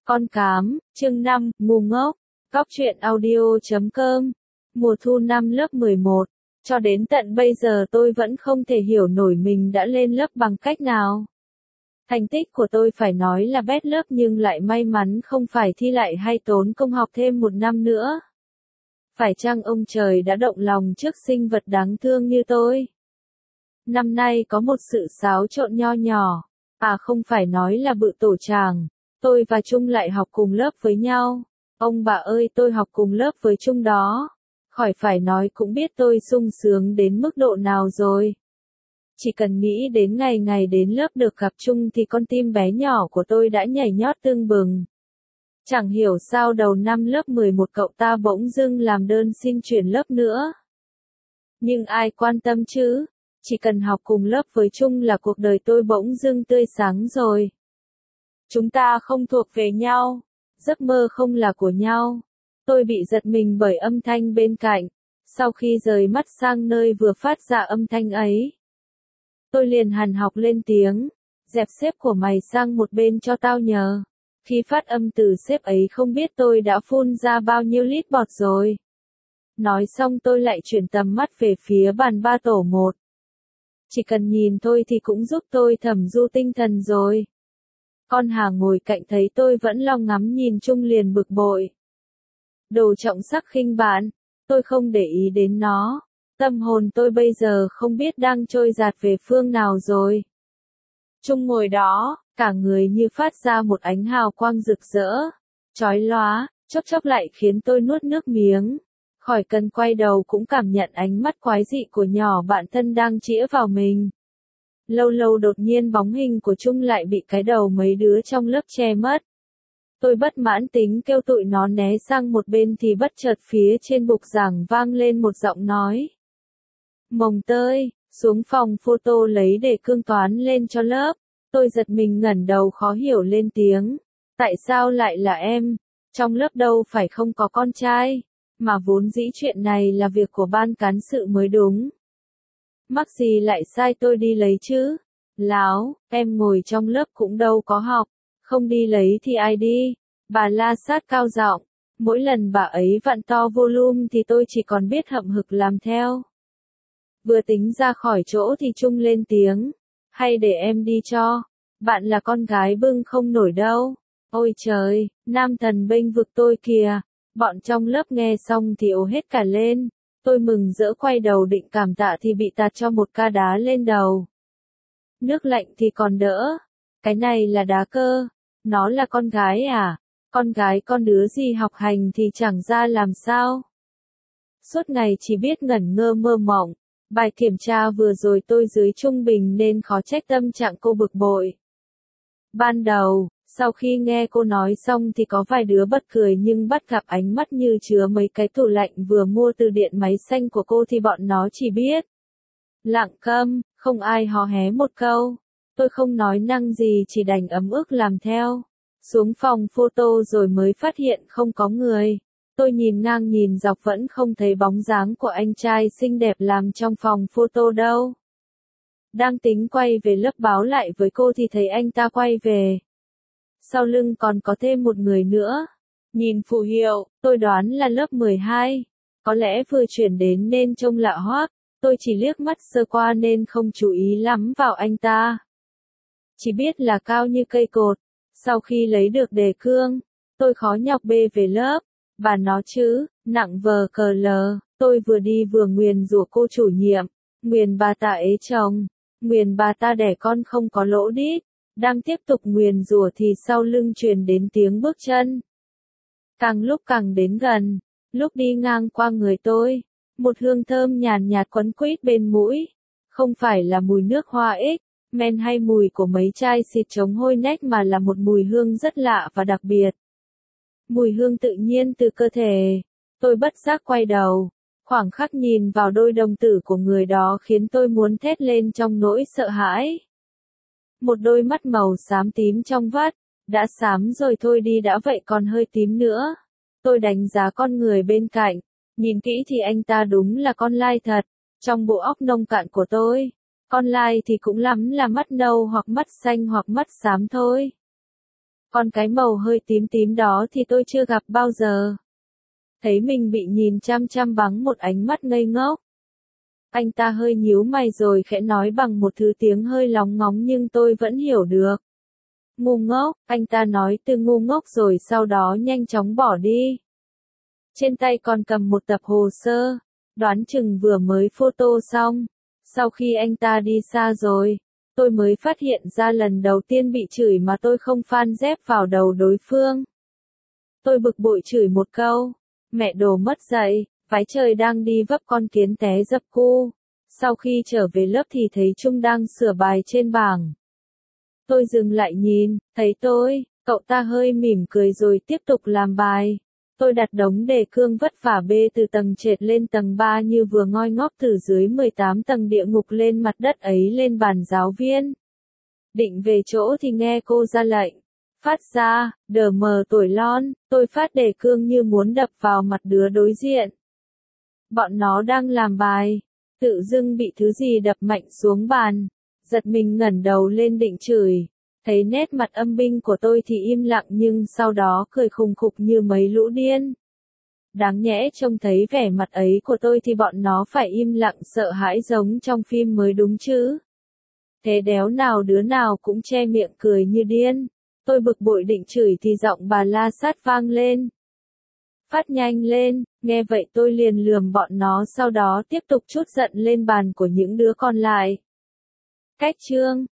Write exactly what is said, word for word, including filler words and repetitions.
Con cám, chương năm, ngu ngốc, Cóc truyện audio chấm com, mùa thu năm lớp mười một, cho đến tận bây giờ tôi vẫn không thể hiểu nổi mình đã lên lớp bằng cách nào. Thành tích của tôi phải nói là bét lớp nhưng lại may mắn không phải thi lại hay tốn công học thêm một năm nữa. Phải chăng ông trời đã động lòng trước sinh vật đáng thương như tôi? Năm nay có một sự xáo trộn nho nhỏ, à không phải nói là bự tổ chàng. Tôi và Trung lại học cùng lớp với nhau. Ông bà ơi, tôi học cùng lớp với Trung đó. Khỏi phải nói cũng biết tôi sung sướng đến mức độ nào rồi. Chỉ cần nghĩ đến ngày ngày đến lớp được gặp Trung thì con tim bé nhỏ của tôi đã nhảy nhót tưng bừng. Chẳng hiểu sao đầu năm lớp mười một cậu ta bỗng dưng làm đơn xin chuyển lớp nữa. Nhưng ai quan tâm chứ, chỉ cần học cùng lớp với Trung là cuộc đời tôi bỗng dưng tươi sáng rồi. Chúng ta không thuộc về nhau, giấc mơ không là của nhau. Tôi bị giật mình bởi âm thanh bên cạnh, sau khi rời mắt sang nơi vừa phát ra âm thanh ấy. Tôi liền hằn học lên tiếng, dẹp xếp của mày sang một bên cho tao nhờ. Khi phát âm từ xếp ấy không biết tôi đã phun ra bao nhiêu lít bọt rồi. Nói xong tôi lại chuyển tầm mắt về phía bàn ba tổ một. Chỉ cần nhìn thôi thì cũng giúp tôi thẩm du tinh thần rồi. Con Hà ngồi cạnh thấy tôi vẫn long ngắm nhìn Trung liền bực bội. Đồ trọng sắc khinh bạn, tôi không để ý đến nó. Tâm hồn tôi bây giờ không biết đang trôi dạt về phương nào rồi. Trung ngồi đó, cả người như phát ra một ánh hào quang rực rỡ, chói lóa, chốc chốc lại khiến tôi nuốt nước miếng. Khỏi cần quay đầu cũng cảm nhận ánh mắt quái dị của nhỏ bạn thân đang chĩa vào mình. Lâu lâu đột nhiên bóng hình của Trung lại bị cái đầu mấy đứa trong lớp che mất. Tôi bất mãn tính kêu tụi nó né sang một bên thì bất chợt phía trên bục giảng vang lên một giọng nói. Mồng tơi, xuống phòng photo lấy để cương toán lên cho lớp. Tôi giật mình ngẩng đầu khó hiểu lên tiếng. Tại sao lại là em? Trong lớp đâu phải không có con trai, mà vốn dĩ chuyện này là việc của ban cán sự mới đúng. Mắc gì lại sai tôi đi lấy chứ? Láo, em ngồi trong lớp cũng đâu có học, không đi lấy thì ai đi? Bà la sát cao giọng, mỗi lần bà ấy vặn to volume thì tôi chỉ còn biết hậm hực làm theo. Vừa tính ra khỏi chỗ thì Trung lên tiếng, hay để em đi cho, bạn là con gái bưng không nổi đâu. Ôi trời, nam thần bênh vực tôi kìa. Bọn trong lớp nghe xong thì ồ hết cả lên. Tôi mừng rỡ quay đầu định cảm tạ thì bị tạt cho một ca đá lên đầu. Nước lạnh thì còn đỡ. Cái này là đá cơ. Nó là con gái à? Con gái con đứa gì học hành thì chẳng ra làm sao. Suốt ngày chỉ biết ngẩn ngơ mơ mộng. Bài kiểm tra vừa rồi tôi dưới trung bình nên khó trách tâm trạng cô bực bội. Ban đầu, sau khi nghe cô nói xong thì có vài đứa bật cười nhưng bắt gặp ánh mắt như chứa mấy cái tủ lạnh vừa mua từ điện máy xanh của cô thì bọn nó chỉ biết lặng câm, không ai hò hé một câu. Tôi không nói năng gì chỉ đành ấm ức làm theo. Xuống phòng photo rồi mới phát hiện không có người. Tôi nhìn ngang nhìn dọc vẫn không thấy bóng dáng của anh trai xinh đẹp làm trong phòng photo đâu. Đang tính quay về lớp báo lại với cô thì thấy anh ta quay về. Sau lưng còn có thêm một người nữa. Nhìn phù hiệu, tôi đoán là lớp mười hai. Có lẽ vừa chuyển đến nên trông lạ hoắc. Tôi chỉ liếc mắt sơ qua nên không chú ý lắm vào anh ta. Chỉ biết là cao như cây cột. Sau khi lấy được đề cương, tôi khó nhọc bê về lớp. Bà nó chứ, nặng vờ cờ lờ. Tôi vừa đi vừa nguyền rủa cô chủ nhiệm. Nguyền bà ta ế chồng. Nguyền bà ta đẻ con không có lỗ đít. Đang tiếp tục nguyền rủa thì sau lưng truyền đến tiếng bước chân. Càng lúc càng đến gần, lúc đi ngang qua người tôi, một hương thơm nhàn nhạt quấn quýt bên mũi. Không phải là mùi nước hoa ích, men hay mùi của mấy chai xịt chống hôi nách mà là một mùi hương rất lạ và đặc biệt. Mùi hương tự nhiên từ cơ thể. Tôi bất giác quay đầu, khoảng khắc nhìn vào đôi đồng tử của người đó khiến tôi muốn thét lên trong nỗi sợ hãi. Một đôi mắt màu xám tím trong vắt, đã xám rồi thôi đi đã vậy còn hơi tím nữa. Tôi đánh giá con người bên cạnh, nhìn kỹ thì anh ta đúng là con lai thật. Trong bộ óc nông cạn của tôi, con lai thì cũng lắm là mắt nâu hoặc mắt xanh hoặc mắt xám thôi. Còn cái màu hơi tím tím đó thì tôi chưa gặp bao giờ. Thấy mình bị nhìn chăm chăm bằng một ánh mắt ngây ngốc. Anh ta hơi nhíu mày rồi khẽ nói bằng một thứ tiếng hơi lóng ngóng nhưng tôi vẫn hiểu được. Ngu ngốc, anh ta nói từ ngu ngốc rồi sau đó nhanh chóng bỏ đi. Trên tay còn cầm một tập hồ sơ, đoán chừng vừa mới photo xong. Sau khi anh ta đi xa rồi, tôi mới phát hiện ra lần đầu tiên bị chửi mà tôi không phan dép vào đầu đối phương. Tôi bực bội chửi một câu, mẹ đồ mất dạy, vái trời đang đi vấp con kiến té dập cu. Sau khi trở về lớp thì thấy Trung đang sửa bài trên bảng. Tôi dừng lại nhìn, thấy tôi, cậu ta hơi mỉm cười rồi tiếp tục làm bài. Tôi đặt đống đề cương vất vả bê từ tầng trệt lên tầng ba như vừa ngoi ngóp từ dưới mười tám tầng địa ngục lên mặt đất ấy lên bàn giáo viên. Định về chỗ thì nghe cô ra lệnh. Phát ra, đờ mờ tuổi lon, tôi phát đề cương như muốn đập vào mặt đứa đối diện. Bọn nó đang làm bài, tự dưng bị thứ gì đập mạnh xuống bàn, giật mình ngẩng đầu lên định chửi. Thấy nét mặt âm binh của tôi thì im lặng nhưng sau đó cười khùng khục như mấy lũ điên. Đáng nhẽ trông thấy vẻ mặt ấy của tôi thì bọn nó phải im lặng sợ hãi giống trong phim mới đúng chứ. Thế đéo nào đứa nào cũng che miệng cười như điên. Tôi bực bội định chửi thì giọng bà la sát vang lên. Phát nhanh lên, nghe vậy tôi liền lườm bọn nó sau đó tiếp tục trút giận lên bàn của những đứa còn lại. Cách chương